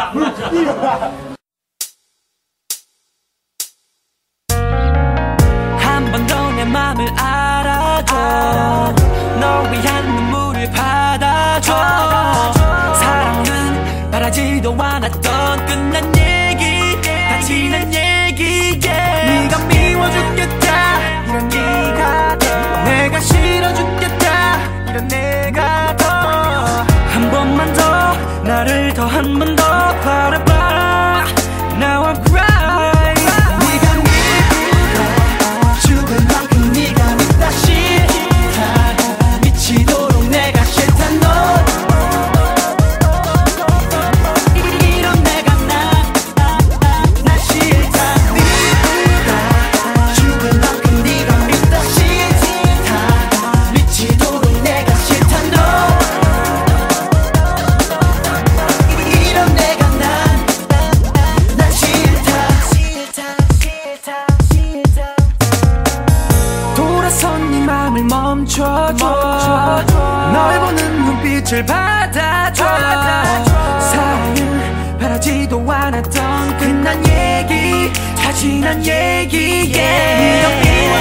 한 번 더 내 맘을 알아줘. 널 위한 눈물을 받아줘. 사랑은 바라지도 않았던 끝난 얘기, 다 지난 얘기. 네가 미워 죽겠다 이런 네가 더, 내가 싫어 죽겠다 이런 내가 더. 한 번만 더 나를 더 한 번 더 바라봐. Now I'm crying. 네가 미워 죽을 만큼 네가 밉다 싫다. 미치도록 내가 싫다 너. 이런 내가 나 싫다. 미워 죽을 만큼 네가 밉다 싫다. 미치도록 내가 싫다 너. 이런 내가 나 싫다. 돌아선 네 맘을 멈춰줘. 널 보는 눈빛을 받아줘. 사랑은 바라지도 않았던 끝난 얘기, 다 지난 얘기. 네가 미워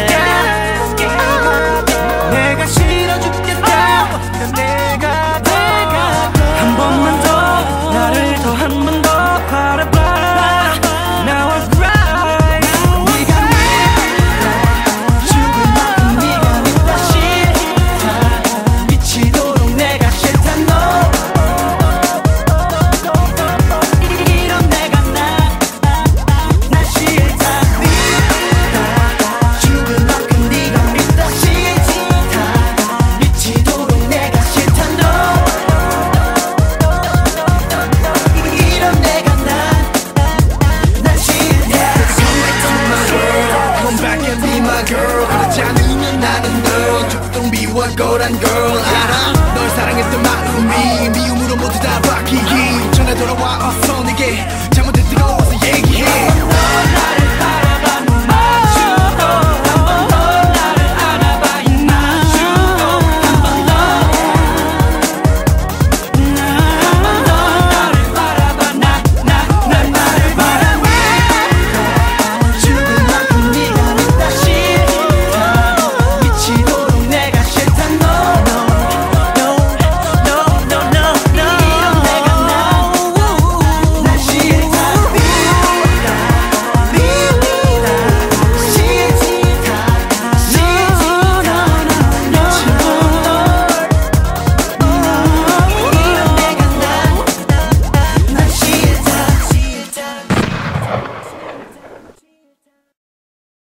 죽겠다 내가 싫어 죽겠다 이런 내가 더. 한 번만 더 나를 더 한 번 더 바라봐. Now I'm crying. 네가 미워 죽을 만큼 네가 밉다 싫다. 미치도록 내가 싫다 너. 이런 내가 나 싫다. 미워 죽을 만큼 네가 밉다 싫다. 미치도록 내가 싫다 너. 이런 내가 나 싫다. Come back and be my girl. 그렇지 않으면 나는 널 조금 비워고란 girl. 알아 널 사랑했던 마음이 미움으로 모두 다 바뀌기 전에 돌아와 어서 내게 잘못된 뜨거워서 얘기해. 너 나를